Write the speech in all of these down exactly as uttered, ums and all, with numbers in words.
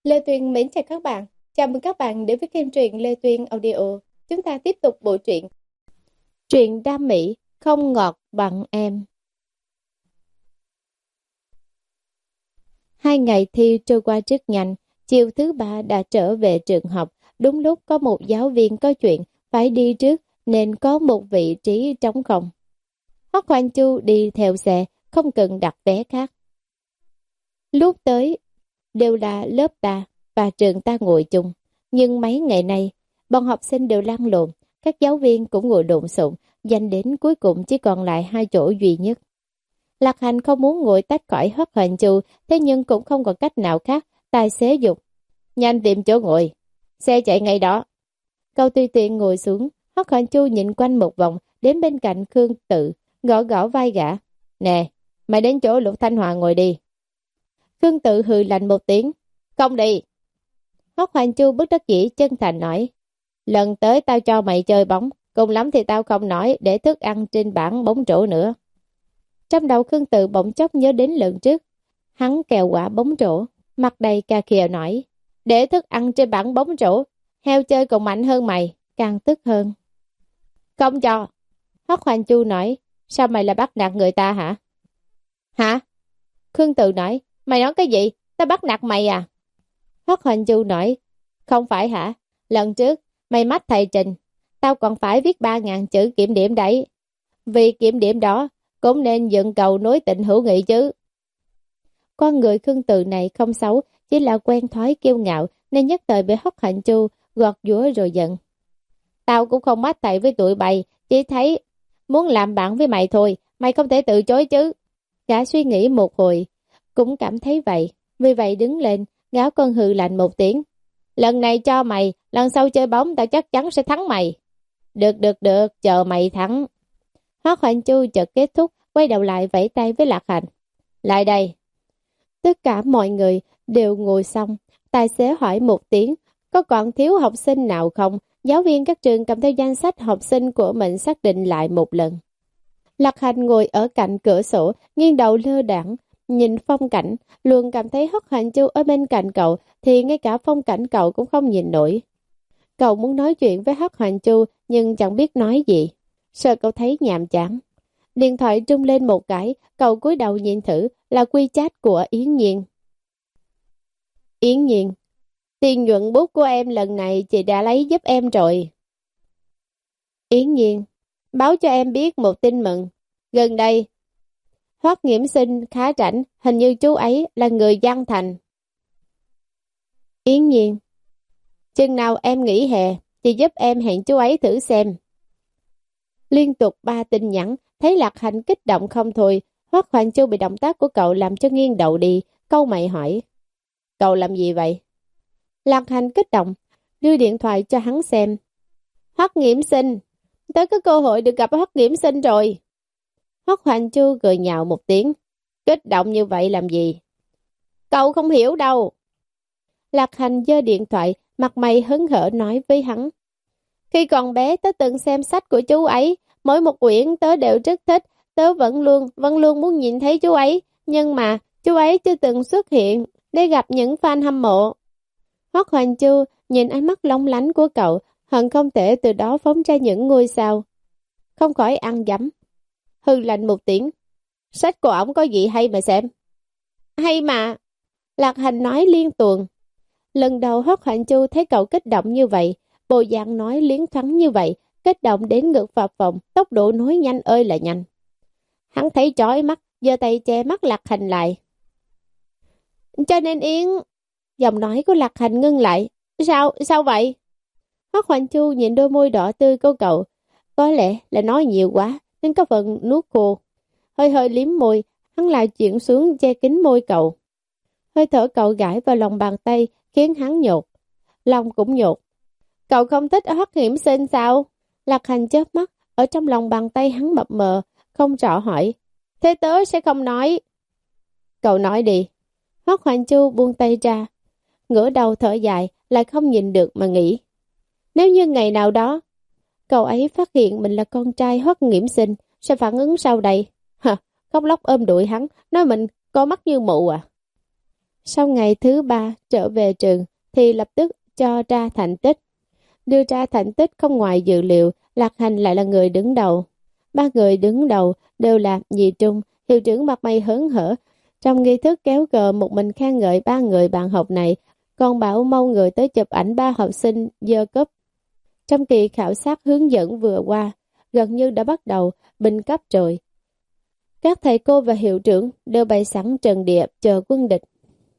Lê Tuyên mến chào các bạn. Chào mừng các bạn đến với kênh truyện Lê Tuyên Audio. Chúng ta tiếp tục bộ truyện Truyện đam mỹ không ngọt bằng em. Hai ngày thi trôi qua rất nhanh. Chiều thứ ba đã trở về trường học. Đúng lúc có một giáo viên có chuyện phải đi trước nên có một vị trí trống không. Hoắc Hoành Chu đi theo xe, không cần đặt vé khác. Lúc tới đều là lớp ta và trường ta ngồi chung. Nhưng mấy ngày nay, bọn học sinh đều lăn lộn, các giáo viên cũng ngồi lộn xộn, dành đến cuối cùng chỉ còn lại hai chỗ duy nhất. Lạc Hành không muốn ngồi tách khỏi Hoắc Hoành Chu, thế nhưng cũng không còn cách nào khác, tài xế dục. Nhanh tìm chỗ ngồi, xe chạy ngay đó. Cậu tùy tiện ngồi xuống, Hoắc Hoành Chu nhìn quanh một vòng, đến bên cạnh Khương Tự, gõ gõ vai gã. Nè, mày đến chỗ Lục Thanh Hòa ngồi đi. Khương Tự hừ lạnh một tiếng. Không đi. Hoắc Hoành Chu bất đắc dĩ chân thành nói. Lần tới tao cho mày chơi bóng, cùng lắm thì tao không nói để thức ăn trên bảng bóng rổ nữa. Trong đầu Khương Tự bỗng chốc nhớ đến lần trước. Hắn kèo quả bóng rổ, mặt đầy cà khịa nói. Để thức ăn trên bảng bóng rổ, heo chơi còn mạnh hơn mày, càng tức hơn. Không cho. Hoắc Hoành Chu nói. Sao mày lại bắt nạt người ta hả? Hả? Khương Tự nói. Mày nói cái gì? Tao bắt nạt mày à? Hoắc Hoành Chu nói. Không phải hả? Lần trước, mày mách thầy Trình, tao còn phải viết ba ngàn chữ kiểm điểm đấy. Vì kiểm điểm đó, cũng nên dựng cầu nối tình hữu nghị chứ. Con người Khương Tự này không xấu, chỉ là quen thói kiêu ngạo, nên nhất thời bị Hoắc Hoành Chu gọt giũa rồi giận. Tao cũng không mách thầy với tụi bay, chỉ thấy muốn làm bạn với mày thôi, mày không thể từ chối chứ. Gã suy nghĩ một hồi, cũng cảm thấy vậy, vì vậy đứng lên, gáo con hừ lạnh một tiếng. Lần này cho mày, lần sau chơi bóng tao chắc chắn sẽ thắng mày. Được được được, chờ mày thắng. Hoắc Hoành Chu chợt kết thúc, quay đầu lại vẫy tay với Lạc Hành. Lại đây. Tất cả mọi người đều ngồi xong, tài xế hỏi một tiếng, có còn thiếu học sinh nào không? Giáo viên các trường cầm theo danh sách học sinh của mình xác định lại một lần. Lạc Hành ngồi ở cạnh cửa sổ, nghiêng đầu lơ đãng nhìn phong cảnh, luôn cảm thấy Hoắc Hoành Chu ở bên cạnh cậu thì ngay cả phong cảnh cậu cũng không nhìn nổi. Cậu muốn nói chuyện với Hoắc Hoành Chu nhưng chẳng biết nói gì, sợ cậu thấy nhàm chán. Điện thoại rung lên một cái, cậu cúi đầu nhìn thử là quy chat của Yến Nhiên. Yến Nhiên, tiền nhuận bút của em lần này chị đã lấy giúp em rồi. Yến Nhiên, báo cho em biết một tin mừng. Gần đây, Hoắc Nghiễm Sinh khá rảnh, hình như chú ấy là người Giang Thành. Yến Nhiên, chừng nào em nghỉ hè, chị giúp em hẹn chú ấy thử xem. Liên tục ba tin nhắn, thấy Lạc Hành kích động không thôi. Hoắc Hoành Chu bị động tác của cậu làm cho nghiêng đầu đi, câu mày hỏi. Cậu làm gì vậy? Lạc Hành kích động, đưa điện thoại cho hắn xem. Hoắc Nghiễm Sinh, tới có cơ hội được gặp Hoắc Nghiễm Sinh rồi. Hoắc Hoành Chu cười nhạo một tiếng. Kích động như vậy làm gì? Cậu không hiểu đâu. Lạc Hành giơ điện thoại, mặt mày hớn hở nói với hắn. Khi còn bé tớ từng xem sách của chú ấy, mỗi một quyển tớ đều rất thích, tớ vẫn luôn, vẫn luôn muốn nhìn thấy chú ấy, nhưng mà chú ấy chưa từng xuất hiện để gặp những fan hâm mộ. Hoắc Hoành Chu nhìn ánh mắt long lánh của cậu, hận không thể từ đó phóng ra những ngôi sao. Không khỏi ăn dấm. Hư lạnh một tiếng. Sách của ổng có gì hay mà xem? Hay mà. Lạc Hành nói liên tuồng. Lần đầu Hoắc Hoành Chu thấy cậu kích động như vậy, bộ dạng nói liến thoáng như vậy, kích động đến ngực phập phồng, tốc độ nói nhanh ơi là nhanh. Hắn thấy chói mắt, giơ tay che mắt Lạc Hành lại. Cho nên Yến... Giọng nói của Lạc Hành ngưng lại. Sao, sao vậy? Hoắc Hoành Chu nhìn đôi môi đỏ tươi của cậu. Có lẽ là nói nhiều quá, nên có phần nuốt khô. Hơi hơi liếm môi, hắn lại chuyển xuống che kín môi cậu. Hơi thở cậu gãi vào lòng bàn tay, khiến hắn nhột. Lòng cũng nhột. Cậu không thích Hoắc Nghiễm Sinh sao? Lạc Hành chớp mắt, ở trong lòng bàn tay hắn mập mờ, không rõ hỏi. Thế tớ sẽ không nói. Cậu nói đi. Hoắc Hoành Chu buông tay ra, ngửa đầu thở dài, lại không nhìn được mà nghĩ. Nếu như ngày nào đó, cậu ấy phát hiện mình là con trai Hoắc Nghiễm Sinh, sẽ phản ứng sau đây? Hả, khóc lóc ôm đuổi hắn, nói mình có mắt như mụ à? Sau ngày thứ ba trở về trường thì lập tức cho ra thành tích. Đưa ra thành tích không ngoài dự liệu, Lạc Hành lại là người đứng đầu. Ba người đứng đầu đều là nhị trung, hiệu trưởng mặt mày hớn hở. Trong nghi thức kéo cờ một mình khen ngợi ba người bạn học này, còn bảo mau người tới chụp ảnh ba học sinh dơ cấp. Trong kỳ khảo sát hướng dẫn vừa qua, gần như đã bắt đầu bình cấp rồi. Các thầy cô và hiệu trưởng đều bày sẵn trần địa chờ quân địch.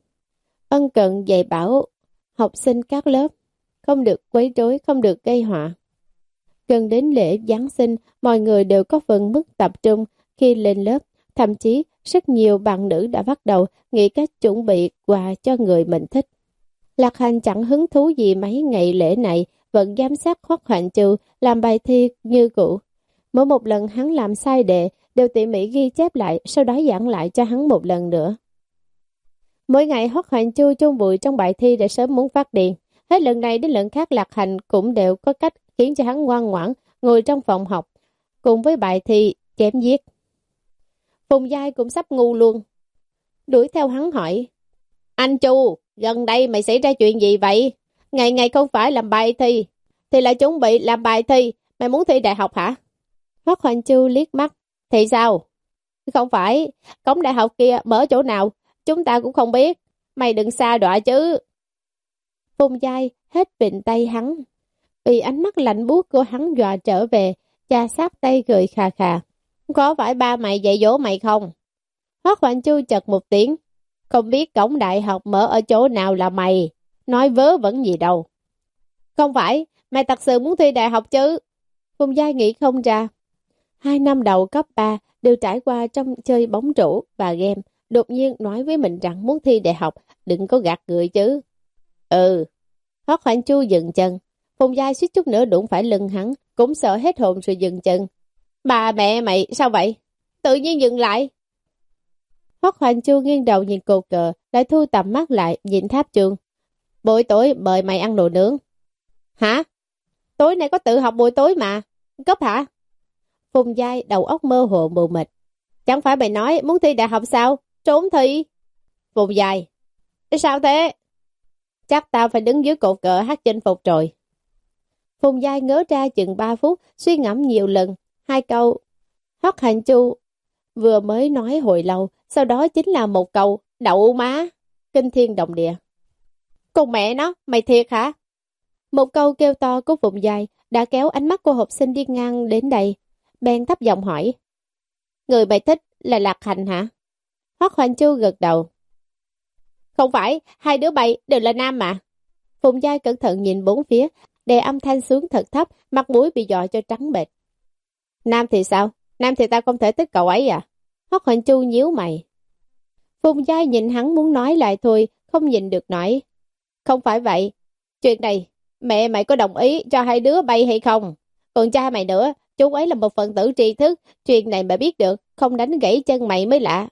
Ân cần dạy bảo học sinh các lớp, không được quấy rối, không được gây họa. Gần đến lễ Giáng sinh, mọi người đều có phần mức tập trung khi lên lớp. Thậm chí, rất nhiều bạn nữ đã bắt đầu nghĩ cách chuẩn bị quà cho người mình thích. Lạc Hành chẳng hứng thú gì mấy ngày lễ này, vẫn giám sát Hoắc Hoạnh Trừ làm bài thi như cũ. Mỗi một lần hắn làm sai đề, đều tỉ mỉ ghi chép lại, sau đó giảng lại cho hắn một lần nữa. Mỗi ngày Hoắc Hoạnh Trừ chôn vùi trong bài thi để sớm muốn phát điên. Hết lần này đến lần khác Lạc Hành cũng đều có cách khiến cho hắn ngoan ngoãn ngồi trong phòng học, cùng với bài thi chém giết. Phùng Giai cũng sắp ngu luôn. Đuổi theo hắn hỏi, anh Chu, gần đây mày xảy ra chuyện gì vậy? Ngày ngày không phải làm bài thi, thì lại chuẩn bị làm bài thi, mày muốn thi đại học hả? Hoắc Hoạnh Trừ liếc mắt, thì sao? Không phải, cổng đại học kia mở chỗ nào, chúng ta cũng không biết, mày đừng xa đọa chứ. Phùng Giai hết bình tay hắn, vì ánh mắt lạnh buốt của hắn dọa trở về, chà sát tay cười khà khà. Có phải ba mày dạy dỗ mày không? Hoắc Hoạnh Trừ chật một tiếng, không biết cổng đại học mở ở chỗ nào là mày, nói vớ vẩn gì đâu. Không phải, mày thật sự muốn thi đại học chứ? Phùng Giai nghĩ không ra. Hai năm đầu cấp ba đều trải qua trong chơi bóng rổ và game, đột nhiên nói với mình rằng muốn thi đại học, đừng có gạt người chứ. Ừ. Hoắc Hoạnh Trừ dừng chân, Phùng Giai suýt chút nữa đụng phải lưng hắn, cũng sợ hết hồn rồi dừng chân. Bà mẹ mày sao vậy? Tự nhiên dừng lại. Hoắc Hoạnh Trừ nghiêng đầu nhìn cột cờ, lại thu tầm mắt lại nhìn tháp trường. Buổi tối mời mày ăn đồ nướng. Hả? Tối nay có tự học buổi tối mà. Cấp hả? Phùng Giai đầu óc mơ hồ mù mịt. Chẳng phải mày nói muốn thi đại học sao? Trốn thi. Phùng Giai. Sao thế? Chắc tao phải đứng dưới cột cờ hát chinh phục rồi. Phùng Giai ngớ ra chừng ba phút, suy ngẫm nhiều lần. Hai câu Hoắc Hoạnh Trừ vừa mới nói hồi lâu, sau đó chính là một câu đậu má, kinh thiên động địa. Con mẹ nó, mày thiệt hả? Một câu kêu to của Phùng Giai đã kéo ánh mắt của học sinh đi ngang đến đây. Bèn thấp giọng hỏi, người mày thích là Lạc Hành hả? Hoắc Hoạnh Trừ gật đầu. Không phải, hai đứa bay đều là nam mà. Phùng Giai cẩn thận nhìn bốn phía, đè âm thanh xuống thật thấp, mặt mũi bị dọa cho trắng bệch. Nam thì sao? Nam thì ta không thể thích cậu ấy à? Hoắc Hoạnh Trừ nhíu mày. Phùng Giai nhìn hắn muốn nói lại thôi, không nhìn được nói. Không phải vậy. Chuyện này, mẹ mày có đồng ý cho hai đứa bay hay không? Còn cha mày nữa, chú ấy là một phần tử tri thức. Chuyện này mà biết được, không đánh gãy chân mày mới lạ.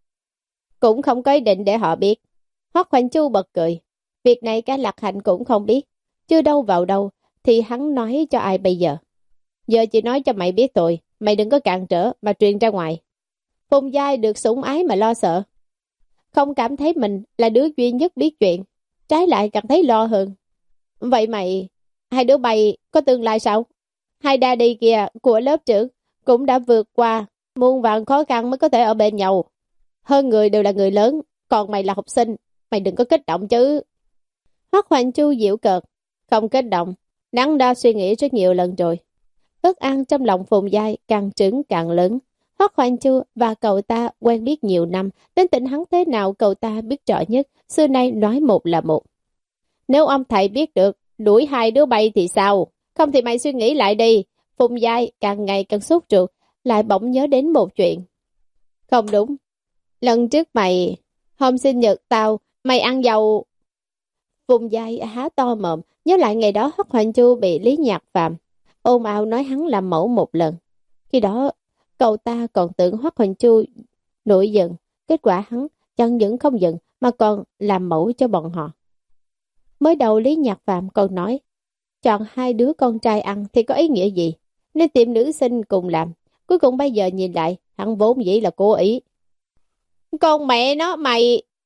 Cũng không có ý định để họ biết. Hoắc Hoạnh Trừ bật cười. Việc này cả Lạc Hành cũng không biết. Chưa đâu vào đâu, thì hắn nói cho ai bây giờ? Giờ chỉ nói cho mày biết thôi, mày đừng có cản trở mà truyền ra ngoài. Phùng Giai được sủng ái mà lo sợ. Không cảm thấy mình là đứa duy nhất biết chuyện, trái lại càng thấy lo hơn. Vậy mày, hai đứa bay có tương lai sao? Hai daddy kia của lớp trưởng cũng đã vượt qua muôn vàn khó khăn mới có thể ở bên nhau. Hơn người đều là người lớn, còn mày là học sinh, mày đừng có kích động chứ. Hoắc Hoạnh Trừ giễu cợt, không kích động, đắn đo suy nghĩ rất nhiều lần rồi. Ước ăn trong lòng Phùng Giai càng trứng càng lớn. Hoắc Hoạnh Trừ và cậu ta quen biết nhiều năm, đến tình hắn thế nào cậu ta biết rõ nhất, xưa nay nói một là một. Nếu ông thầy biết được, đuổi hai đứa bay thì sao? Không thì mày suy nghĩ lại đi. Phùng Giai càng ngày càng sốt ruột, lại bỗng nhớ đến một chuyện. Không đúng, lần trước mày, hôm sinh nhật tao, mày ăn dầu. Phùng Giai há to mồm, nhớ lại ngày đó Hoắc Hoạnh Trừ bị Lý Nhạc Phạm ôm ào nói hắn làm mẫu một lần. Khi đó, cậu ta còn tưởng Hoắc Hoạnh Trừ nổi giận, kết quả hắn chẳng những không giận mà còn làm mẫu cho bọn họ. Mới đầu Lý Nhạc Phạm còn nói, chọn hai đứa con trai ăn thì có ý nghĩa gì, nên tìm nữ sinh cùng làm. Cuối cùng bây giờ nhìn lại, hắn vốn dĩ là cố ý. Con mẹ nó mày...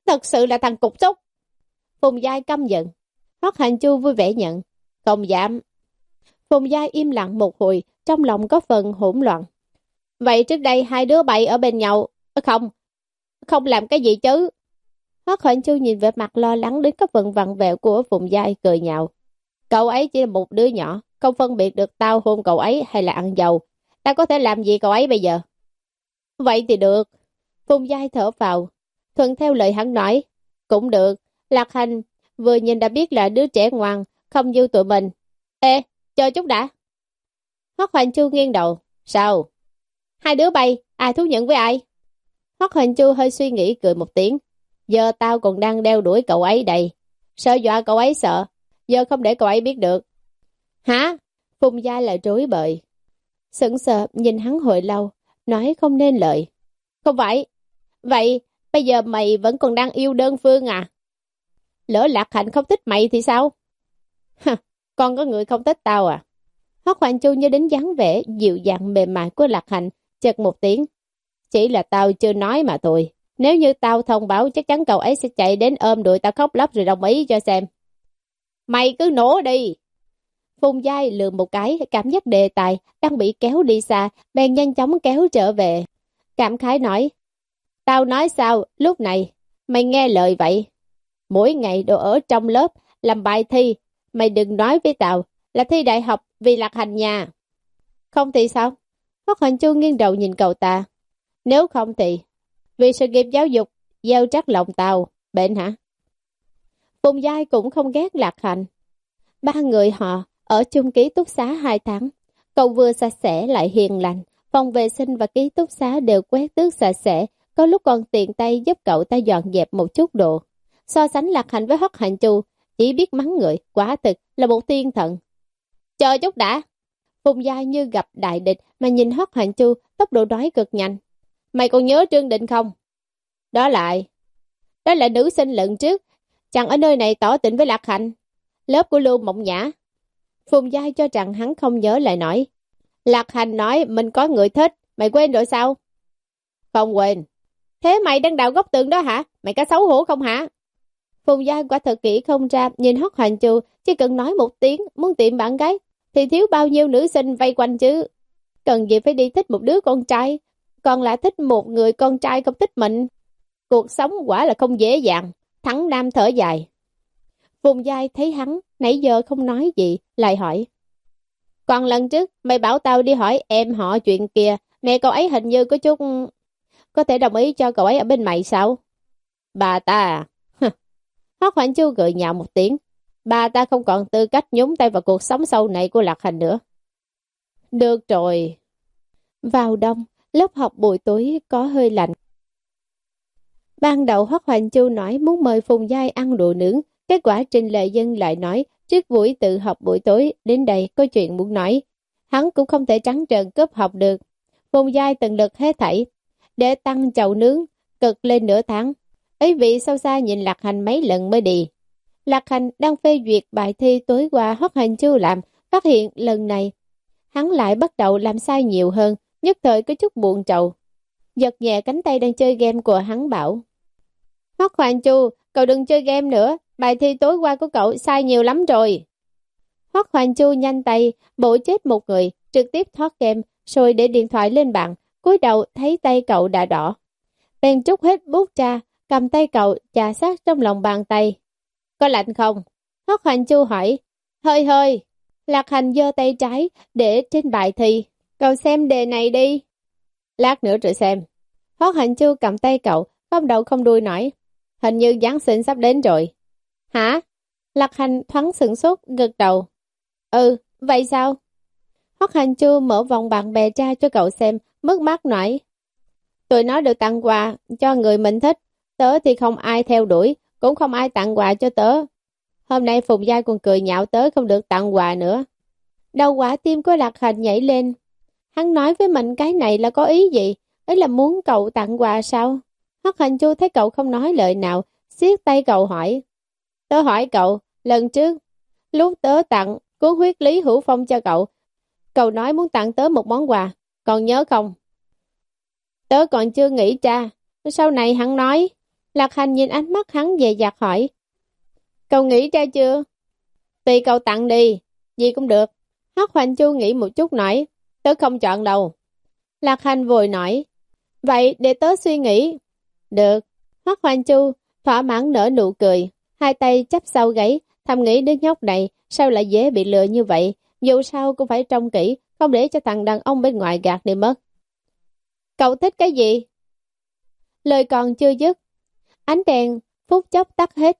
Thật sự là thằng cục xúc. Phùng Giai căm giận. Hoắc Hành Chu vui vẻ nhận. Không dám. Phùng Giai im lặng một hồi, trong lòng có phần hỗn loạn. Vậy trước đây hai đứa bay ở bên nhau, không, không làm cái gì chứ? Hoắc Hành Chu nhìn vẻ mặt lo lắng đến các phần vặn vẹo của Phùng Giai cười nhạo. Cậu ấy chỉ là một đứa nhỏ, không phân biệt được tao hôn cậu ấy hay là ăn dầu. Ta có thể làm gì cậu ấy bây giờ? Vậy thì được. Phùng Giai thở vào, thuận theo lời hắn nói. Cũng được, Lạc Hành vừa nhìn đã biết là đứa trẻ ngoan, không như tụi mình. Ê, chờ chút đã. Hoắc Hành Chu nghiêng đầu. Sao? Hai đứa bay, ai thú nhận với ai? Hoắc Hành Chu hơi suy nghĩ cười một tiếng. Giờ tao còn đang đeo đuổi cậu ấy đây. Sợ dọa cậu ấy sợ. Giờ không để cậu ấy biết được. Hả? Phùng Giai lại rối bời. Sững sờ nhìn hắn hồi lâu, nói không nên lời. Không phải. Vậy, bây giờ mày vẫn còn đang yêu đơn phương à? Lỡ Lạc Hạnh không thích mày thì sao? Hả, còn có người không thích tao à? Hoắc Hoành Chu như đến dáng vẻ dịu dàng mềm mại của Lạc Hạnh, chợt một tiếng. Chỉ là tao chưa nói mà thôi. Nếu như tao thông báo chắc chắn cậu ấy sẽ chạy đến ôm đùi tao khóc lóc rồi đồng ý cho xem. Mày cứ nổ đi. Phùng Giai lườm một cái, cảm giác đề tài đang bị kéo đi xa, bèn nhanh chóng kéo trở về. Cảm khái nói, tao nói sao, lúc này, mày nghe lời vậy. Mỗi ngày đều ở trong lớp, làm bài thi, mày đừng nói với tao là thi đại học vì Lạc Hành nhà. Không thì sao? Hoắc Hoành Chu nghiêng đầu nhìn cậu ta. Nếu không thì, vì sự nghiệp giáo dục, gieo trắc lòng tao, bệnh hả? Phùng Giai cũng không ghét Lạc Hành. Ba người họ ở chung ký túc xá hai tháng. Cậu vừa sạch sẽ lại hiền lành. Phòng vệ sinh và ký túc xá đều quét tước sạch sẽ. Có lúc còn tiện tay giúp cậu ta dọn dẹp một chút đồ. So sánh Lạc Hành với Hoắc Hành Chu, chỉ biết mắng người, quả thực là một thiên thần. Chờ chút đã. Phùng Giai như gặp đại địch mà nhìn Hoắc Hành Chu, tốc độ nói cực nhanh. Mày còn nhớ Trương Định không? Đó lại. Đó là nữ sinh lần trước. Chẳng ở nơi này tỏ tình với Lạc Hành. Lớp của Lưu Mộng Nhã. Phùng Giai cho rằng hắn không nhớ lại nói. Lạc Hành nói mình có người thích. Mày quên rồi sao? Không quên. Thế mày đang đào góc tường đó hả? Mày có xấu hổ không hả? Phùng Giai quả thật kỹ không ra. Nhìn Hoắc Hành Chu, chỉ cần nói một tiếng muốn tìm bạn gái thì thiếu bao nhiêu nữ sinh vây quanh chứ. Cần gì phải đi thích một đứa con trai, còn lại thích một người con trai không thích mình. Cuộc sống quả là không dễ dàng. Thắng Nam thở dài. Phùng Giai thấy hắn nãy giờ không nói gì, lại hỏi. Còn lần trước mày bảo tao đi hỏi em họ chuyện kia, mẹ cậu ấy hình như có chút... Có thể đồng ý cho cậu ấy ở bên mày sao? Bà ta à? Hoắc Hoành Chu gợi nhạo một tiếng. Bà ta không còn tư cách nhúng tay vào cuộc sống sau này của Lạc Hành nữa. Được rồi. Vào đông, lớp học buổi tối có hơi lạnh. Ban đầu Hoắc Hoành Chu nói muốn mời Phùng Giai ăn đồ nướng. Kết quả Trình Lệ Dân lại nói trước buổi tự học buổi tối đến đây có chuyện muốn nói. Hắn cũng không thể trắng trợn cướp học được. Phùng Giai tận lực hết thảy để tăng chậu nướng cực lên nửa tháng. Ấy vị sau xa nhìn Lạc Hành mấy lần mới đi. Lạc Hành đang phê duyệt bài thi tối qua Hoắc Hành Chu làm, phát hiện lần này hắn lại bắt đầu làm sai nhiều hơn, nhất thời có chút buồn trầu. Giật nhẹ cánh tay đang chơi game của hắn bảo. Hoắc Hành Chu, cậu đừng chơi game nữa, bài thi tối qua của cậu sai nhiều lắm rồi. Hoắc Hành Chu nhanh tay, bổ chết một người, trực tiếp thoát game, rồi để điện thoại lên bàn, cúi đầu thấy tay cậu đã đỏ. Bèn trút hết bút ra, cầm tay cậu chà sát trong lòng bàn tay. Có lạnh không? Hoắc Hành Chu hỏi. Hơi hơi. Lạc Hành giơ tay trái để trên bài thi. Cậu xem đề này đi. Lát nữa rồi xem. Hoắc Hành Chu cầm tay cậu, không đầu không đuôi nói. Hình như Giáng sinh sắp đến rồi. Hả? Lạc Hành thoáng sửng sốt, gật đầu. Ừ, vậy sao? Hoắc Hành Chu mở vòng bạn bè ra cho cậu xem, mất mát nói. Tụi nó được tặng quà cho người mình thích. Tớ thì không ai theo đuổi, cũng không ai tặng quà cho tớ. Hôm nay Phùng Giai còn cười nhạo tớ không được tặng quà nữa. Đầu quả tim của Lạc Hành nhảy lên. Hắn nói với mình cái này là có ý gì? Ấy là muốn cậu tặng quà sao? Hoắc Hành Chu thấy cậu không nói lời nào, siết tay cậu hỏi. Tớ hỏi cậu, lần trước, lúc tớ tặng cuốn huyết lý hữu phong cho cậu, cậu nói muốn tặng tớ một món quà, còn nhớ không? Tớ còn chưa nghĩ ra, sau này hắn nói, Lạc Hành nhìn ánh mắt hắn dè dặt hỏi. Cậu nghĩ ra chưa? Tùy cậu tặng đi, gì cũng được. Hoắc Hoành Chu nghĩ một chút nói, tớ không chọn đâu. Lạc Hành vội nói, vậy để tớ suy nghĩ. Được. Hoắc Hoành Chu thỏa mãn nở nụ cười, hai tay chắp sau gáy, thầm nghĩ đứa nhóc này sao lại dễ bị lừa như vậy, dù sao cũng phải trông kỹ, không để cho thằng đàn ông bên ngoài gạt đi mất. Cậu thích cái gì? Lời còn chưa dứt, ánh đèn phút chốc tắt hết.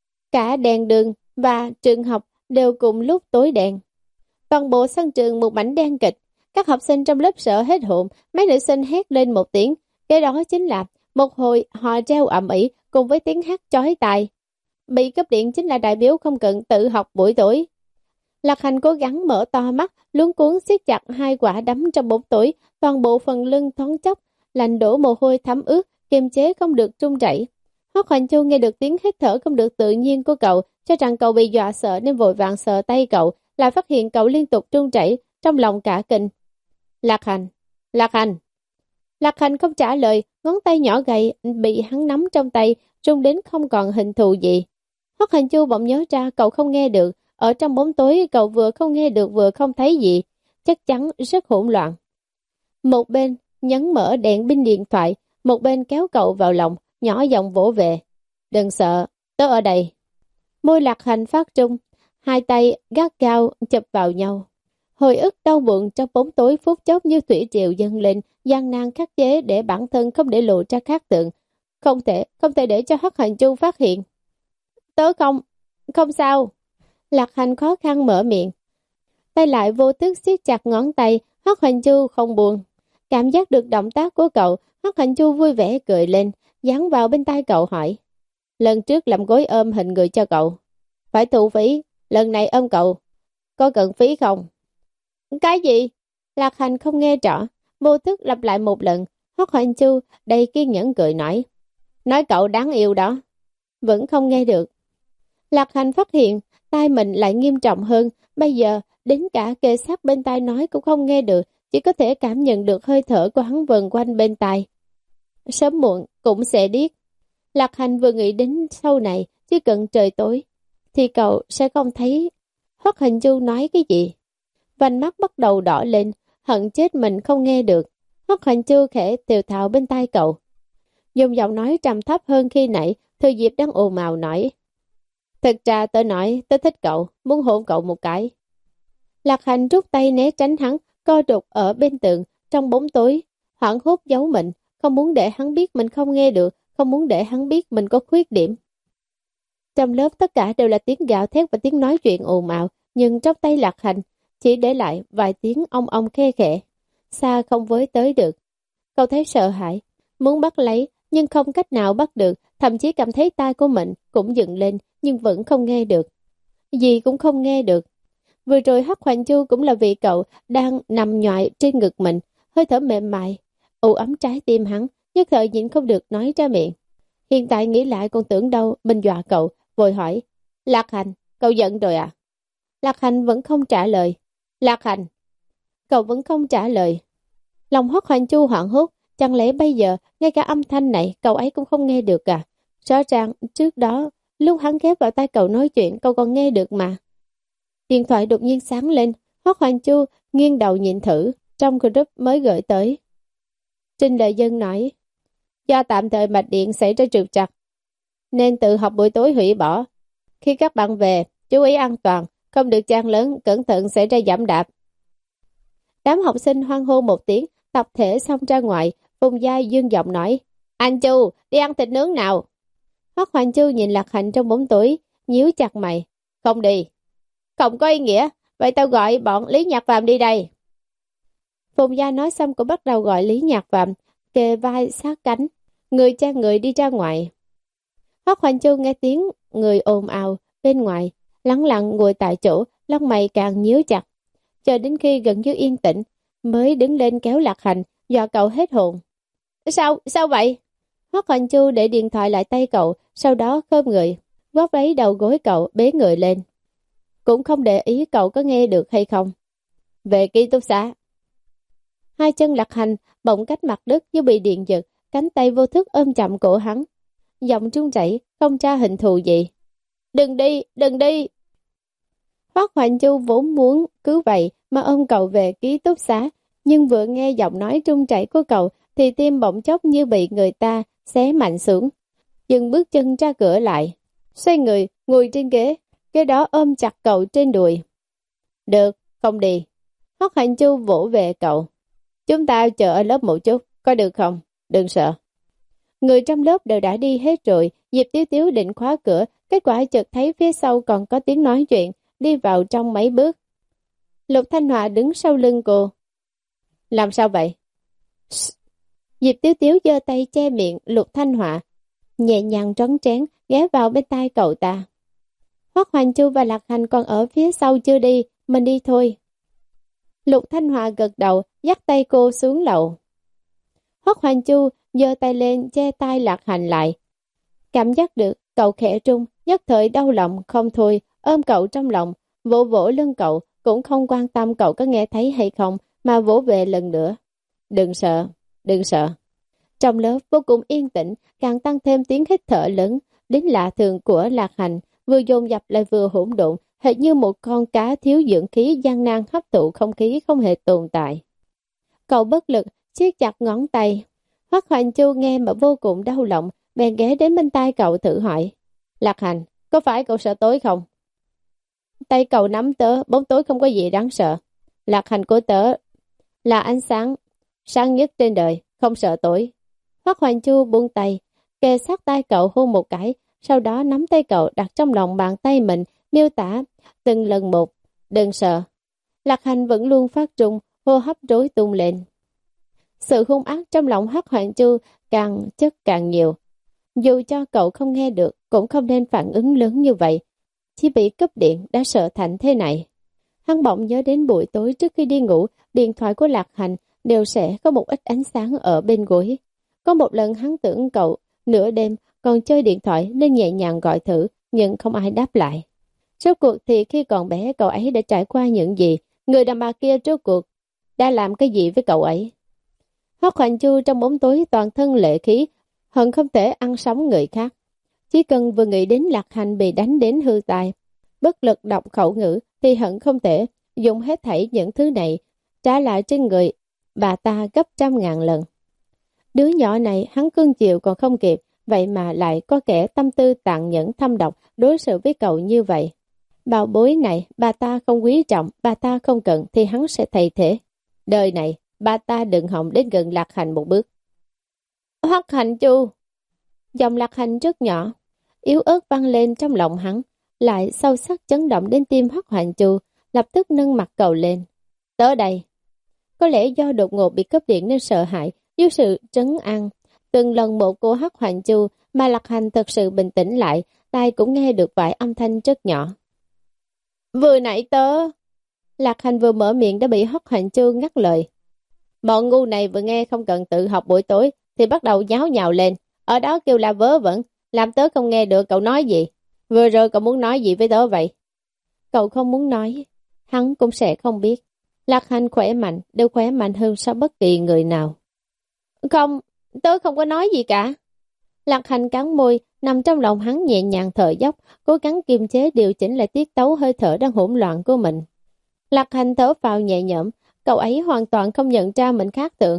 Cả đèn đường và trường học đều cùng lúc tối đèn. Toàn bộ sân trường một mảnh đen kịch, các học sinh trong lớp sợ hết hồn, mấy nữ sinh hét lên một tiếng, cái đó chính là một hồi họ treo ầm ĩ cùng với tiếng hát chói tai. Bị cúp điện chính là đại biểu không cần tự học buổi tối. Lạc Hành cố gắng mở to mắt, luống cuống siết chặt hai quả đấm trong bóng tối, toàn bộ phần lưng thoáng chốc, lạnh đổ mồ hôi thấm ướt, kiềm chế không được trung chảy. Hoắc Hoành Chu nghe được tiếng hít thở không được tự nhiên của cậu, cho rằng cậu bị dọa sợ nên vội vàng sờ tay cậu, lại phát hiện cậu liên tục trung chảy, trong lòng cả kinh. Lạc Hành, Lạc Hành. Lạc Hành không trả lời, ngón tay nhỏ gầy bị hắn nắm trong tay, rung đến không còn hình thù gì. Hoắc Hoành Chu bỗng nhớ ra cậu không nghe được, ở trong bóng tối cậu vừa không nghe được vừa không thấy gì, chắc chắn rất hỗn loạn. Một bên nhấn mở đèn pin điện thoại, một bên kéo cậu vào lòng, nhỏ giọng vỗ về. Đừng sợ, tớ ở đây. Môi Lạc Hành phát trung, hai tay gắt gao chụp vào nhau. Hồi ức đau buồn trong bóng tối phút chốc như thủy triều dâng lên, gian nan khắc chế để bản thân không để lộ ra khác tượng. Không thể, không thể để cho Hoắc Hoành Chu phát hiện. Tớ không, không sao. Lạc Hành khó khăn mở miệng. Tay lại vô thức siết chặt ngón tay, Hoắc Hoành Chu không buồn. Cảm giác được động tác của cậu, Hoắc Hoành Chu vui vẻ cười lên, dán vào bên tai cậu hỏi. Lần trước làm gối ôm hình người cho cậu. Phải thu phí, lần này ôm cậu. Có cần phí không? Cái gì? Lạc Hành không nghe rõ, vô thức lặp lại một lần. Hoắc Hoành Chu đầy kiên nhẫn cười nói. Nói cậu đáng yêu đó. Vẫn không nghe được. Lạc Hành phát hiện tai mình lại nghiêm trọng hơn. Bây giờ đến cả kề sát bên tai nói cũng không nghe được, chỉ có thể cảm nhận được hơi thở của hắn vần quanh bên tai. Sớm muộn cũng sẽ điếc. Lạc Hành vừa nghĩ đến sau này, chỉ cần trời tối, thì cậu sẽ không thấy Hoắc Hoành Chu nói cái gì. Vành mắt bắt đầu đỏ lên, hận chết mình không nghe được. Hoắc Hoành Chu khẽ tiều thào bên tai cậu. Dùng giọng nói trầm thấp hơn khi nãy, Thư Diệp đang ồn ào nói. Thật ra tớ nói, tớ thích cậu, muốn hôn cậu một cái. Lạc Hành rút tay né tránh hắn, co rụt ở bên tường, trong bóng tối, hoảng hốt giấu mình, không muốn để hắn biết mình không nghe được, không muốn để hắn biết mình có khuyết điểm. Trong lớp tất cả đều là tiếng gào thét và tiếng nói chuyện ồn ào, nhưng trong tay Lạc Hành chỉ để lại vài tiếng ong ong khe khẽ, xa không với tới được. Cậu thấy sợ hãi, muốn bắt lấy, nhưng không cách nào bắt được, thậm chí cảm thấy tai của mình cũng dựng lên, nhưng vẫn không nghe được. Gì cũng không nghe được. Vừa rồi Hoắc Hoành Chu cũng là vì cậu đang nằm nhoại trên ngực mình, hơi thở mềm mại, u ấm trái tim hắn, nhất thời nhịn không được nói ra miệng. Hiện tại nghĩ lại còn tưởng đâu mình dọa cậu, vội hỏi. Lạc Hành, cậu giận rồi à? Lạc Hành vẫn không trả lời. Lạc Hành, cậu vẫn không trả lời. Lòng Hoắc Hoành Chu hoảng hốt, chẳng lẽ bây giờ ngay cả âm thanh này cậu ấy cũng không nghe được à? Rõ ràng trước đó lúc hắn ghép vào tai cậu nói chuyện cậu còn nghe được mà. Điện thoại đột nhiên sáng lên, Hoắc Hoành Chu nghiêng đầu nhìn thử, trong group mới gửi tới. Trinh Đại Dân nói, do tạm thời mạch điện xảy ra trục trặc, nên tự học buổi tối hủy bỏ. Khi các bạn về, chú ý an toàn, không được chen lớn, cẩn thận xảy ra giẫm đạp. Đám học sinh hoan hô một tiếng, tập thể xong ra ngoài, Phùng Gia dương giọng nói, anh Chu, đi ăn thịt nướng nào. Hoắc Hoành Chu nhìn Lạc Hành trong bóng tối, nhíu chặt mày, không đi. Không có ý nghĩa, vậy tao gọi bọn Lý Nhạc Phạm đi đây. Phùng Gia nói xong cũng bắt đầu gọi Lý Nhạc Phạm, kề vai sát cánh, người cha người đi ra ngoài. Hoắc Hoành Chu nghe tiếng người ồn ào bên ngoài, lắng lặng ngồi tại chỗ, lông mày càng nhíu chặt, chờ đến khi gần như yên tĩnh, mới đứng lên kéo Lạc Hành, dọa cậu hết hồn. Sao, sao vậy? Hoắc Hoành Chu để điện thoại lại tay cậu, sau đó khom người, góp lấy đầu gối cậu, bế người lên. Cũng không để ý cậu có nghe được hay không. Về ký túc xá. Hai chân Lạc Hành bỗng cách mặt đất như bị điện giật, cánh tay vô thức ôm chậm cổ hắn. giọng trung chảy, không tra hình thù gì. Đừng đi, đừng đi. Hoắc Hoành Chu vốn muốn cứ vậy mà ôm cậu về ký túc xá, nhưng vừa nghe giọng nói trung chảy của cậu thì tim bỗng chốc như bị người ta xé mạnh xuống. Dừng bước chân ra cửa lại, xoay người, ngồi trên ghế, cái đó ôm chặt cậu trên đùi. Được, không đi. Hoắc Hoành Chu vỗ về cậu. Chúng ta chờ ở lớp một chút, có được không? Đừng sợ. Người trong lớp đều đã đi hết rồi, Diệp Tiếu Tiếu định khóa cửa, kết quả chợt thấy phía sau còn có tiếng nói chuyện, đi vào trong mấy bước. Lục Thanh Hòa đứng sau lưng cô. Làm sao vậy? Diệp Tiếu Tiếu giơ tay che miệng Lục Thanh Hòa, nhẹ nhàng trấn trén, ghé vào bên tai cậu ta. Hoắc Hoành Chu và Lạc Hành còn ở phía sau chưa đi, mình đi thôi. Lục Thanh Hòa gật đầu, dắt tay cô xuống lầu. Hoắc Hoành Chu giơ tay lên che tai Lạc Hành lại. Cảm giác được cậu khẽ trung, nhất thời đau lòng không thôi, ôm cậu trong lòng, vỗ vỗ lưng cậu, cũng không quan tâm cậu có nghe thấy hay không, mà vỗ về lần nữa. Đừng sợ, đừng sợ. Trong lớp vô cùng yên tĩnh, càng tăng thêm tiếng hít thở lớn, đến lạ thường của Lạc Hành, vừa dồn dập lại vừa hỗn độn, hệt như một con cá thiếu dưỡng khí gian nan hấp thụ không khí không hề tồn tại. Cậu bất lực, siết chặt ngón tay. Hoắc Hoành Chu nghe mà vô cùng đau lòng, bèn ghé đến bên tai cậu thử hỏi. Lạc Hành, có phải cậu sợ tối không? Tay cậu nắm tớ, bóng tối không có gì đáng sợ. Lạc Hành của tớ là ánh sáng, sáng nhất trên đời, không sợ tối. Hoắc Hoành Chu buông tay, kề sát tay cậu hôn một cái, sau đó nắm tay cậu đặt trong lòng bàn tay mình, miêu tả từng lần một. Đừng sợ. Lạc Hành vẫn luôn phát trung, hô hấp rối tung lên. Sự hung ác trong lòng Hoắc Hoành Chu càng chất càng nhiều. Dù cho cậu không nghe được, cũng không nên phản ứng lớn như vậy. Chỉ bị cúp điện đã sợ thành thế này. Hắn bỗng nhớ đến buổi tối trước khi đi ngủ, điện thoại của Lạc Hành đều sẽ có một ít ánh sáng ở bên gối. Có một lần hắn tưởng cậu nửa đêm còn chơi điện thoại nên nhẹ nhàng gọi thử, nhưng không ai đáp lại. Rốt cuộc thì khi còn bé cậu ấy đã trải qua những gì, người đàn bà kia rốt cuộc đã làm cái gì với cậu ấy. Hoắc Hoành Chu trong bóng tối toàn thân lệ khí, hận không thể ăn sống người khác. Chỉ cần vừa nghĩ đến Lạc Hành bị đánh đến hư tai, bất lực đọc khẩu ngữ thì hận không thể dùng hết thảy những thứ này trả lại trên người bà ta gấp trăm ngàn lần. Đứa nhỏ này hắn cưng chiều còn không kịp, vậy mà lại có kẻ tâm tư tàn nhẫn thâm độc đối xử với cậu như vậy. Bảo bối này bà ta không quý trọng, bà ta không cần thì hắn sẽ thay thế. Đời này bà ta đừng hòng đến gần Lạc Hành một bước. Hoắc Hành Chu! Dòng Lạc Hành rất nhỏ, yếu ớt vang lên trong lòng hắn, lại sâu sắc chấn động đến tim Hoắc Hoành Chu, lập tức nâng mặt cậu lên. Tới đây! Có lẽ do đột ngột bị cúp điện nên sợ hãi, dưới sự trấn an từng lần một của Hoắc Hoành Chu mà Lạc Hành thật sự bình tĩnh lại, tai cũng nghe được vài âm thanh rất nhỏ. Vừa nãy tớ... Lạc Hành vừa mở miệng đã bị Hoắc Hoành Chu ngắt lời. Bọn ngu này vừa nghe không cần tự học buổi tối thì bắt đầu nháo nhào lên, ở đó kêu là vớ vẩn, làm tớ không nghe được cậu nói gì. Vừa rồi cậu muốn nói gì với tớ vậy? Cậu không muốn nói, hắn cũng sẽ không biết. Lạc Hành khỏe mạnh, đều khỏe mạnh hơn so bất kỳ người nào. Không, tớ không có nói gì cả. Lạc Hành cắn môi, nằm trong lòng hắn nhẹ nhàng thở dốc, cố gắng kiềm chế điều chỉnh lại tiết tấu hơi thở đang hỗn loạn của mình. Lạc Hành thở vào nhẹ nhõm, cậu ấy hoàn toàn không nhận ra mình khác thường.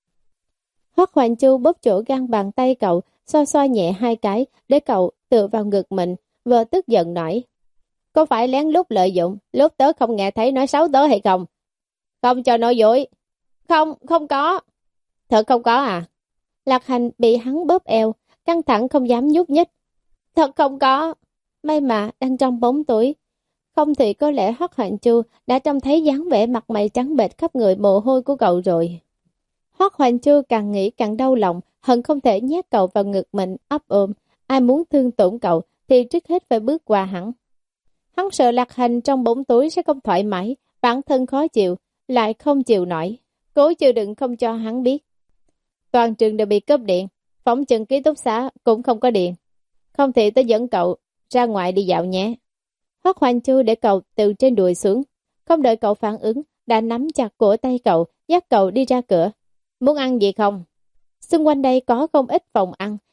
Hoắc Hoành Chu bóp chỗ gan bàn tay cậu, xoa xoa nhẹ hai cái để cậu tựa vào ngực mình, vừa tức giận nói. Có phải lén lút lợi dụng, lúc tớ không nghe thấy nói xấu tớ hay không? Không cho nói dối. Không, không có. Thật không có à? Lạc Hành bị hắn bóp eo, căng thẳng không dám nhúc nhích. Thật không có. May mà đang trong bóng tối. Không thì có lẽ Hoắc Hoành Chu đã trông thấy dáng vẻ mặt mày trắng bệch khắp người mồ hôi của cậu rồi. Hoắc Hoành Chu càng nghĩ càng đau lòng, hận không thể nhét cậu vào ngực mình, ấp ôm. Ai muốn thương tổn cậu thì trước hết phải bước qua hắn. Hắn sợ Lạc Hành trong bóng tối sẽ không thoải mái, bản thân khó chịu, lại không chịu nổi. Cố chịu đựng không cho hắn biết. Toàn trường đều bị cúp điện, phóng chừng ký túc xá cũng không có điện. Không thể tới dẫn cậu ra ngoài đi dạo nhé. Hoắc Hoành Chu để cậu từ trên đùi xuống, không đợi cậu phản ứng, đã nắm chặt cổ tay cậu, dắt cậu đi ra cửa. Muốn ăn gì không? Xung quanh đây có không ít phòng ăn,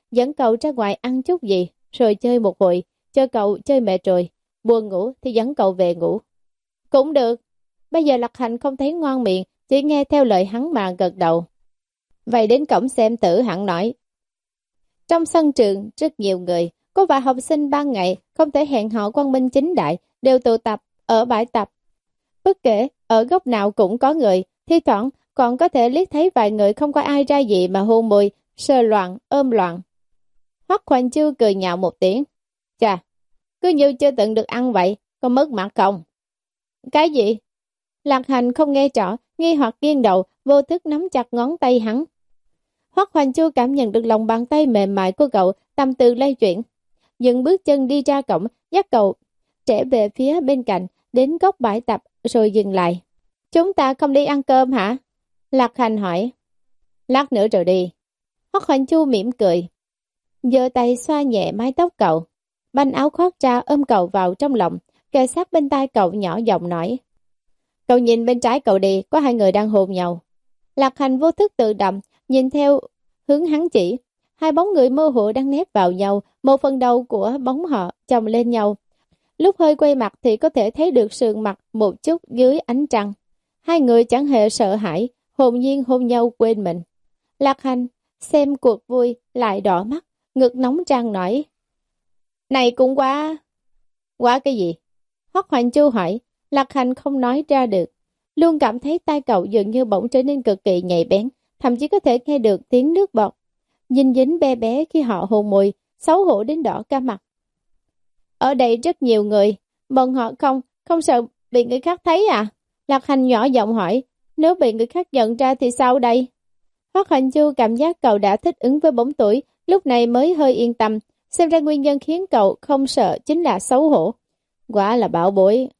dẫn cậu ra ngoài ăn chút gì, rồi chơi một hồi, cho cậu chơi mệt rồi, buồn ngủ thì dẫn cậu về ngủ. Cũng được. Bây giờ Lạc Hành không thấy ngon miệng, chỉ nghe theo lời hắn mà gật đầu. Vậy đến cổng xem tử, hắn nói. Trong sân trường rất nhiều người, có vài học sinh ban ngày không thể hẹn hò quang minh chính đại, đều tụ tập ở bãi tập. Bất kể ở góc nào cũng có người, thi thoảng còn có thể liếc thấy vài người không có ai ra gì mà hôn môi, sờ loạn, ôm loạn. Hoắc Hoành Chiêu cười nhạo một tiếng. Chà, cứ như chưa từng được ăn vậy, có mất mặt không? Cái gì? Lạc Hành không nghe rõ, nghi hoặc nghiêng đầu, vô thức nắm chặt ngón tay hắn. Hoắc Hoành Chiêu cảm nhận được lòng bàn tay mềm mại của cậu, tâm tư lay chuyển. Dừng bước chân đi ra cổng, dắt cậu trẻ về phía bên cạnh, đến góc bãi tập rồi dừng lại. Chúng ta không đi ăn cơm hả? Lạc Hành hỏi. Lát nữa rồi đi. Hoắc Hoành Chiêu mỉm cười, giơ tay xoa nhẹ mái tóc cậu, banh áo khoác ra ôm cậu vào trong lòng, kề sát bên tai cậu nhỏ giọng nói. Cậu nhìn bên trái cậu đi, có hai người đang hôn nhau. Lạc Hành vô thức tự động, nhìn theo hướng hắn chỉ. Hai bóng người mơ hồ đang nép vào nhau, một phần đầu của bóng họ chồng lên nhau. Lúc hơi quay mặt thì có thể thấy được sườn mặt một chút dưới ánh trăng. Hai người chẳng hề sợ hãi, hồn nhiên hôn nhau quên mình. Lạc Hành xem cuộc vui lại đỏ mắt, ngực nóng rang nói. Này cũng quá... Quá cái gì? Hoắc Hoành Chiêu hỏi. Lạc Hành không nói ra được, luôn cảm thấy tai cậu dường như bỗng trở nên cực kỳ nhạy bén, thậm chí có thể nghe được tiếng nước bọt dính dính bé bé khi họ hôn môi, xấu hổ đến đỏ cả mặt. Ở đây rất nhiều người, bọn họ không, không sợ bị người khác thấy à? Lạc Hành nhỏ giọng hỏi. Nếu bị người khác nhận ra thì sao đây? Hoắc Hoành Chiêu cảm giác cậu đã thích ứng với bóng tuổi, lúc này mới hơi yên tâm. Xem ra nguyên nhân khiến cậu không sợ chính là xấu hổ. Quả là bảo bối.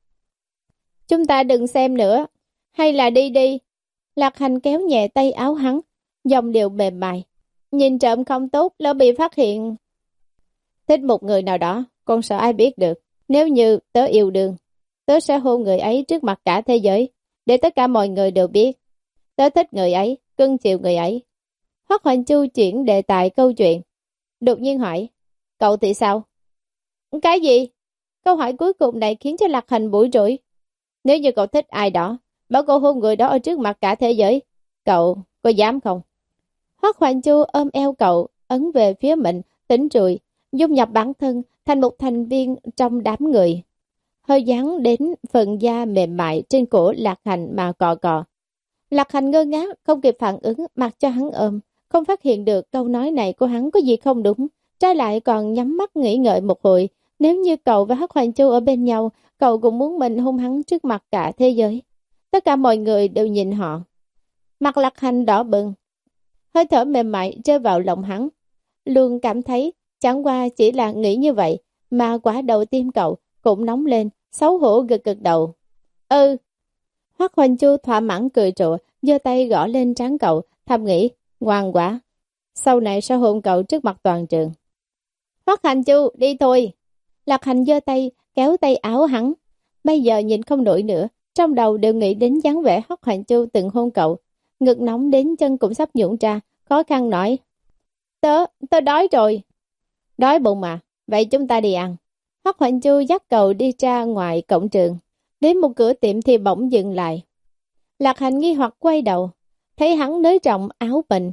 Chúng ta đừng xem nữa, hay là đi đi. Lạc Hành kéo nhẹ tay áo hắn, dòng điệu mềm mại. Nhìn trộm không tốt, lỡ bị phát hiện. Thích một người nào đó, con sợ ai biết được. Nếu như tớ yêu đương, tớ sẽ hôn người ấy trước mặt cả thế giới, để tất cả mọi người đều biết. Tớ thích người ấy, cưng chiều người ấy. Hoắc Hoành Chiêu chuyển đề tài câu chuyện. Đột nhiên hỏi, cậu thì sao? Cái gì? Câu hỏi cuối cùng này khiến cho Lạc Hành bủi rủi. Nếu như cậu thích ai đó, bảo cậu hôn người đó ở trước mặt cả thế giới, cậu có dám không? Hoắc Hoành Chiêu ôm eo cậu, ấn về phía mình, tỉnh rùi, dung nhập bản thân thành một thành viên trong đám người. Hơi dán đến phần da mềm mại trên cổ Lạc Hành mà cọ cọ. Lạc Hành ngơ ngác, không kịp phản ứng, mặc cho hắn ôm, không phát hiện được câu nói này của hắn có gì không đúng, trái lại còn nhắm mắt nghĩ ngợi một hồi. Nếu như cậu và Hoắc Hoành Chiêu ở bên nhau, cậu cũng muốn mình hôn hắn trước mặt cả thế giới. Tất cả mọi người đều nhìn họ. Mặt Lạc Hành đỏ bừng, hơi thở mềm mại rơi vào lòng hắn. Luôn cảm thấy chẳng qua chỉ là nghĩ như vậy, mà quả đầu tim cậu cũng nóng lên, xấu hổ gật gật đầu. Ừ. Hoắc Hoành Chiêu thỏa mãn cười rộ, giơ tay gõ lên trán cậu, thầm nghĩ, ngoan quá. Sau này sẽ hôn cậu trước mặt toàn trường. Hoắc Hoành Chiêu, đi thôi. Lạc Hành giơ tay, kéo tay áo hắn. Bây giờ nhìn không nổi nữa, trong đầu đều nghĩ đến dáng vẻ Hoắc Hoành Chiêu từng hôn cậu. Ngực nóng đến chân cũng sắp nhũn ra, khó khăn nói. Tớ, tớ đói rồi. Đói bụng mà, vậy chúng ta đi ăn. Hoắc Hoành Chiêu dắt cậu đi ra ngoài cổng trường. Đến một cửa tiệm thì bỗng dừng lại. Lạc Hành nghi hoặc quay đầu, thấy hắn nới rộng áo mình.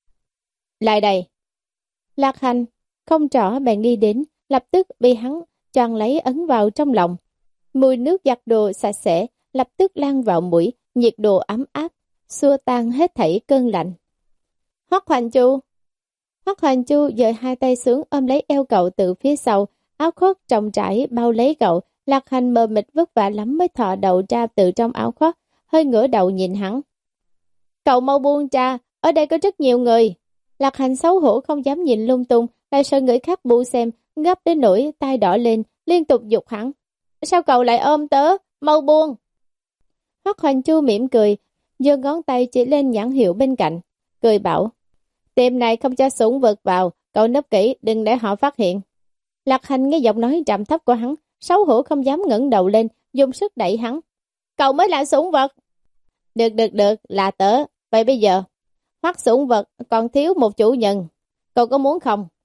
Lại đây. Lạc Hành không rõ bèn đi đến, lập tức bị hắn choàng lấy ấn vào trong lòng. Mùi nước giặt đồ sạch sẽ lập tức lan vào mũi, nhiệt độ ấm áp, xua tan hết thảy cơn lạnh. Hoắc Hoành Chiêu. Hoắc Hoành Chiêu giơ hai tay xuống ôm lấy eo cậu từ phía sau, áo khoác rộng rãi bao lấy cậu. Lạc Hành mờ mịt vất vả lắm mới thò đầu ra từ trong áo khoác, hơi ngửa đầu nhìn hắn. Cậu mau buông ra, ở đây có rất nhiều người. Lạc Hành xấu hổ không dám nhìn lung tung, lại sợ người khác bu xem, gấp đến nỗi tai đỏ lên, liên tục giục hắn. Sao cậu lại ôm tớ, mau buông. Hoắc Hoành Chiêu mỉm cười, giơ ngón tay chỉ lên nhãn hiệu bên cạnh, cười bảo. Tiệm này không cho sủng vật vào, cậu nấp kỹ, đừng để họ phát hiện. Lạc Hành nghe giọng nói trầm thấp của hắn, xấu hổ không dám ngẩng đầu lên, dùng sức đẩy hắn. Cậu mới là sủng vật. Được được được, là tớ. Vậy bây giờ, Hoắc sủng vật còn thiếu một chủ nhân. Cậu có muốn không?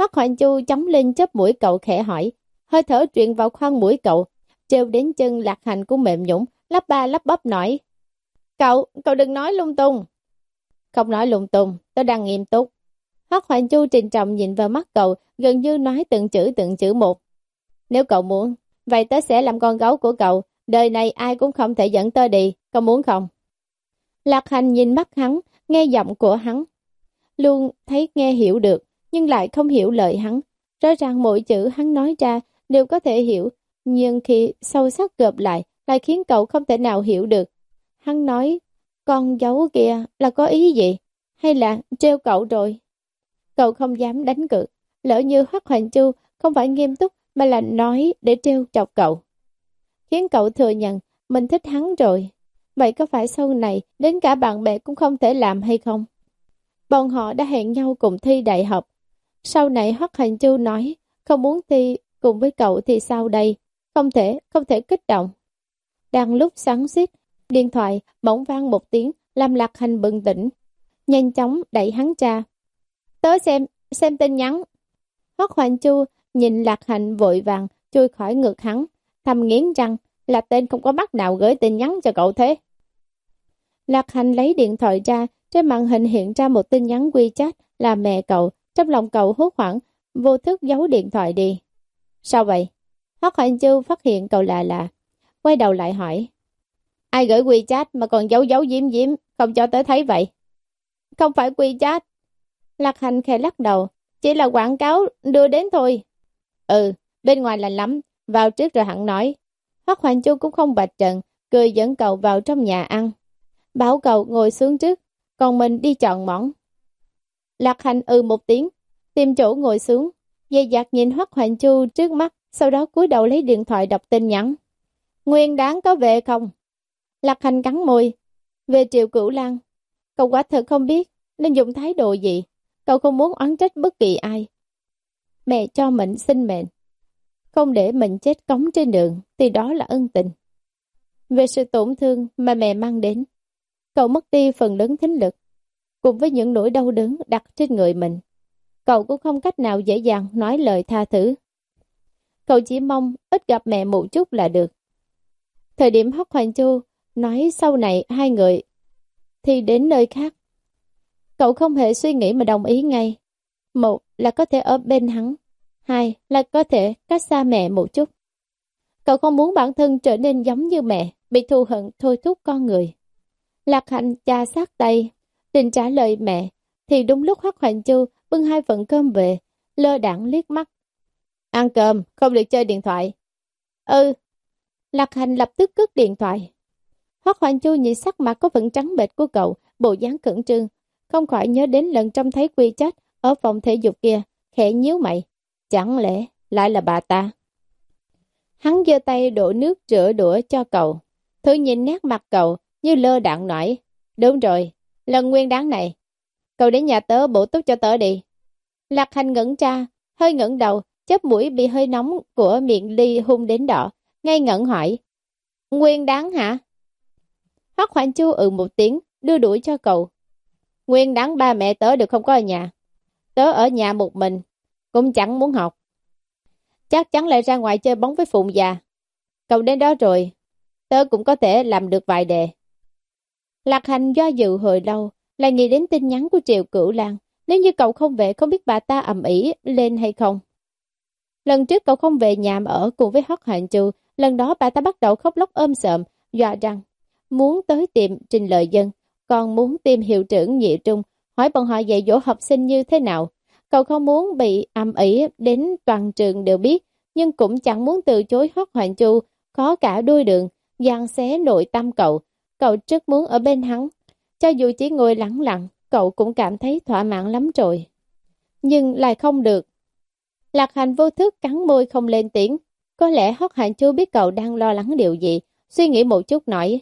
Hoắc Hoành Chu chống lên chớp mũi cậu khẽ hỏi, hơi thở truyền vào khoang mũi cậu, treo đến chân Lạc Hành cũng mềm nhũn, lắp ba lắp bắp nói. Cậu, cậu đừng nói lung tung. Không nói lung tung, tớ đang nghiêm túc. Hoắc Hoành Chu trịnh trọng nhìn vào mắt cậu, gần như nói từng chữ từng chữ một. Nếu cậu muốn, vậy tớ sẽ làm con gấu của cậu, đời này ai cũng không thể dẫn tớ đi, cậu muốn không? Lạc Hành nhìn mắt hắn, nghe giọng của hắn. Luôn thấy nghe hiểu được, nhưng lại không hiểu lời hắn. Rõ ràng mỗi chữ hắn nói ra đều có thể hiểu, nhưng khi sâu sắc gộp lại, lại khiến cậu không thể nào hiểu được. Hắn nói, con dấu kia là có ý gì? Hay là trêu cậu rồi? Cậu không dám đánh cược, lỡ như Hoắc Hoành Chu không phải nghiêm túc mà là nói để trêu chọc cậu. Khiến cậu thừa nhận mình thích hắn rồi. Vậy có phải sau này đến cả bạn bè cũng không thể làm hay không? Bọn họ đã hẹn nhau cùng thi đại học. Sau này Hoắc Hoành Chu nói không muốn thi cùng với cậu thì sao đây? Không thể, không thể kích động. Đang lúc sáng suýt, điện thoại bỗng vang một tiếng làm Lạc Hành bừng tỉnh. Nhanh chóng đẩy hắn ra. Tớ xem, xem tin nhắn. Hoắc Hoành Chu nhìn Lạc Hành vội vàng chui khỏi ngực hắn, thầm nghiến răng là tên không có mắt nào gửi tin nhắn cho cậu thế. Lạc Hành lấy điện thoại ra, trên màn hình hiện ra một tin nhắn WeChat là mẹ cậu, trong lòng cậu hốt hoảng, vô thức giấu điện thoại đi. Sao vậy? Hoắc Hoành Chu phát hiện cậu lạ lạ, quay đầu lại hỏi. Ai gửi WeChat mà còn giấu giấu giếm giếm, không cho tớ thấy vậy? Không phải WeChat. Lạc Hành khẽ lắc đầu, chỉ là quảng cáo đưa đến thôi. Ừ, bên ngoài lạnh lắm, vào trước rồi hẳn nói. Hoắc Hoành Chu cũng không bạch trần, cười dẫn cậu vào trong nhà ăn. Bảo cậu ngồi xuống trước, còn mình đi chọn món. Lạc Hành ừ một tiếng, tìm chỗ ngồi xuống, dè dặt nhìn Hoắc Hoành Chu trước mắt, sau đó cúi đầu lấy điện thoại đọc tin nhắn. Nguyên Đáng có về không? Lạc Hành cắn môi. Về Triệu Cửu Lan. Cậu quả thật không biết nên dùng thái độ gì. Cậu không muốn oán trách bất kỳ ai. Mẹ cho mình sinh mệnh, không để mình chết cống trên đường, thì đó là ân tình. Về sự tổn thương mà mẹ mang đến, cậu mất đi phần lớn thính lực, cùng với những nỗi đau đớn đặt trên người mình. Cậu cũng không cách nào dễ dàng nói lời tha thứ. Cậu chỉ mong ít gặp mẹ một chút là được. Thời điểm Hoắc Hoành Chu nói sau này hai người thì đến nơi khác, cậu không hề suy nghĩ mà đồng ý ngay. Một là có thể ở bên hắn, hai là có thể cách xa mẹ một chút. Cậu không muốn bản thân trở nên giống như mẹ, bị thù hận thôi thúc con người. Lạc Hành chà sát tay, định trả lời mẹ, thì đúng lúc Hoắc Hoành Chu bưng hai phần cơm về, lơ đãng liếc mắt. Ăn cơm, không được chơi điện thoại. Ừ. Lạc Hành lập tức cất điện thoại. Hoắc Hoành Chu nhìn sắc mặt có phần trắng bệch của cậu, bộ dáng khẩn trương, không khỏi nhớ đến lần trông thấy WeChat ở phòng thể dục kia, khẽ nhíu mày. Chẳng lẽ lại là bà ta? Hắn giơ tay đổ nước rửa đũa cho cậu, thử nhìn nét mặt cậu như lơ đãng nói. Đúng rồi, lần Nguyên Đáng này, cậu đến nhà tớ bổ túc cho tớ đi. Lạc Hành ngẩng ra, hơi ngẩng đầu, chớp mũi bị hơi nóng của miệng ly hung đến đỏ, ngây ngẩn hỏi. Nguyên Đáng hả? Hoắc Hoành Chu ừ một tiếng, đưa đuổi cho cậu. Nguyên Đáng ba mẹ tớ đều không có ở nhà. Tớ ở nhà một mình, cũng chẳng muốn học. Chắc chắn lại ra ngoài chơi bóng với Phụng già. Cậu đến đó rồi, tớ cũng có thể làm được vài đề. Lạc Hành do dự hồi lâu, lại nghĩ đến tin nhắn của Triệu Cửu Lan. Nếu như cậu không về, không biết bà ta ầm ĩ lên hay không. Lần trước cậu không về nhà mà ở cùng với Hoắc Hoành Chu, lần đó bà ta bắt đầu khóc lóc ôm sợm, dọa rằng muốn tới tiệm Trình Lợi Dân, còn muốn tìm hiệu trưởng Nhị Trung, hỏi bọn họ dạy dỗ học sinh như thế nào. Cậu không muốn bị ầm ĩ đến toàn trường đều biết, nhưng cũng chẳng muốn từ chối Hoắc Hoành Chu, có cả đuôi đường, giằng xé nội tâm cậu. Cậu rất muốn ở bên hắn, cho dù chỉ ngồi lặng lặng, cậu cũng cảm thấy thỏa mãn lắm rồi. Nhưng lại không được. Lạc Hành vô thức cắn môi không lên tiếng. Có lẽ Hoắc Hoành Chu biết cậu đang lo lắng điều gì, suy nghĩ một chút nói.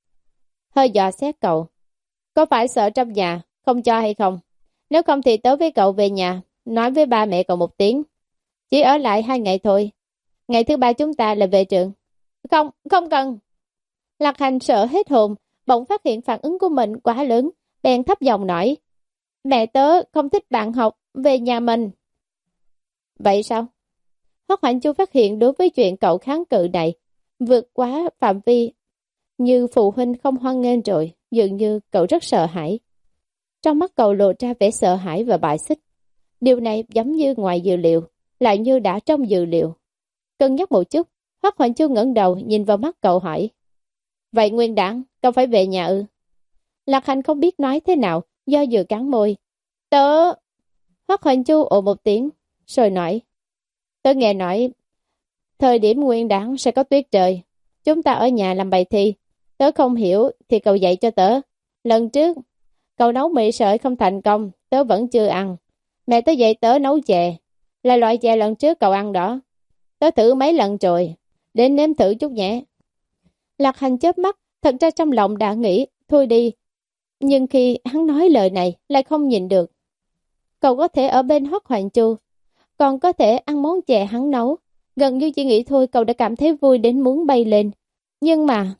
Hơi dò xét cậu. Có phải sợ trong nhà, không cho hay không? Nếu không thì tớ với cậu về nhà, nói với ba mẹ cậu một tiếng. Chỉ ở lại hai ngày thôi. Ngày thứ ba chúng ta là về trường. Không, không cần. Lạc Hành sợ hết hồn, bỗng phát hiện phản ứng của mình quá lớn, bèn thấp giọng nói. Mẹ tớ không thích bạn học, về nhà mình. Vậy sao? Hoắc Hoạnh Chu phát hiện đối với chuyện cậu kháng cự này, vượt quá phạm vi, như phụ huynh không hoan nghênh rồi, dường như cậu rất sợ hãi. Trong mắt cậu lộ ra vẻ sợ hãi và bài xích. Điều này giống như ngoài dự liệu, lại như đã trong dự liệu. Cân nhắc một chút, Hoắc Hoạnh Chu ngẩng đầu nhìn vào mắt cậu hỏi. Vậy Nguyên Đản, cậu phải về nhà ư? Lạc Hành không biết nói thế nào, do dự cắn môi. Tớ... Hoắc Hoạnh Chu ồ một tiếng, rồi nói. Tớ nghe nói, thời điểm Nguyên Đản sẽ có tuyết trời. Chúng ta ở nhà làm bài thi. Tớ không hiểu thì cậu dạy cho tớ. Lần trước, cậu nấu mì sợi không thành công, tớ vẫn chưa ăn. Mẹ tớ dạy tớ nấu chè, là loại chè lần trước cậu ăn đó. Tớ thử mấy lần rồi, đến nếm thử chút nhé. Lạc Hành chớp mắt, thật ra trong lòng đã nghĩ, thôi đi. Nhưng khi hắn nói lời này, lại không nhìn được. Cậu có thể ở bên Hoắc Hoạnh Chu, còn có thể ăn món chè hắn nấu. Gần như chỉ nghĩ thôi cậu đã cảm thấy vui đến muốn bay lên. Nhưng mà...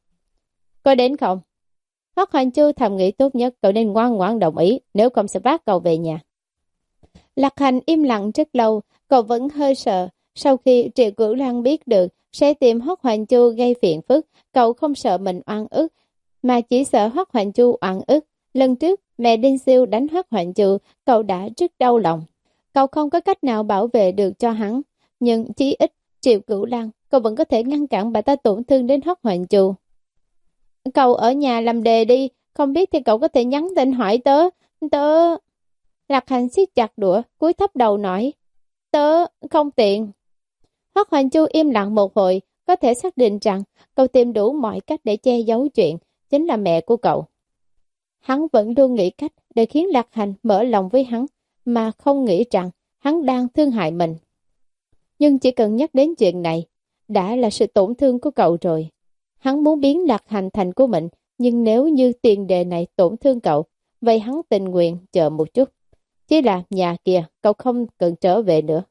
Có đến không? Hoắc Hoạnh Chu thầm nghĩ tốt nhất cậu nên ngoan ngoãn đồng ý, nếu không sẽ vác cậu về nhà. Lạc Hành im lặng rất lâu, cậu vẫn hơi sợ. Sau khi Triệu Cửu Lan biết được sẽ tìm Hoắc Hoạnh Chu gây phiền phức, cậu không sợ mình oan ức, mà chỉ sợ Hoắc Hoạnh Chu oan ức. Lần trước mẹ Đinh Siêu đánh Hoắc Hoạnh Chu, cậu đã rất đau lòng. Cậu không có cách nào bảo vệ được cho hắn, nhưng chí ít Triệu Cửu Lan, cậu vẫn có thể ngăn cản bà ta tổn thương đến Hoắc Hoạnh Chu. Cậu ở nhà làm đề đi, không biết thì cậu có thể nhắn tin hỏi tớ, tớ... Lạc Hành siết chặt đũa, cúi thấp đầu nói, tớ không tiện. Hoắc Hoạnh Chu im lặng một hồi, có thể xác định rằng cậu tìm đủ mọi cách để che giấu chuyện, chính là mẹ của cậu. Hắn vẫn luôn nghĩ cách để khiến Lạc Hành mở lòng với hắn, mà không nghĩ rằng hắn đang thương hại mình. Nhưng chỉ cần nhắc đến chuyện này, đã là sự tổn thương của cậu rồi. Hắn muốn biến Lạc Hành thành của mình, nhưng nếu như tiền đề này tổn thương cậu, vậy hắn tình nguyện chờ một chút. Chỉ là nhà kia, cậu không cần trở về nữa.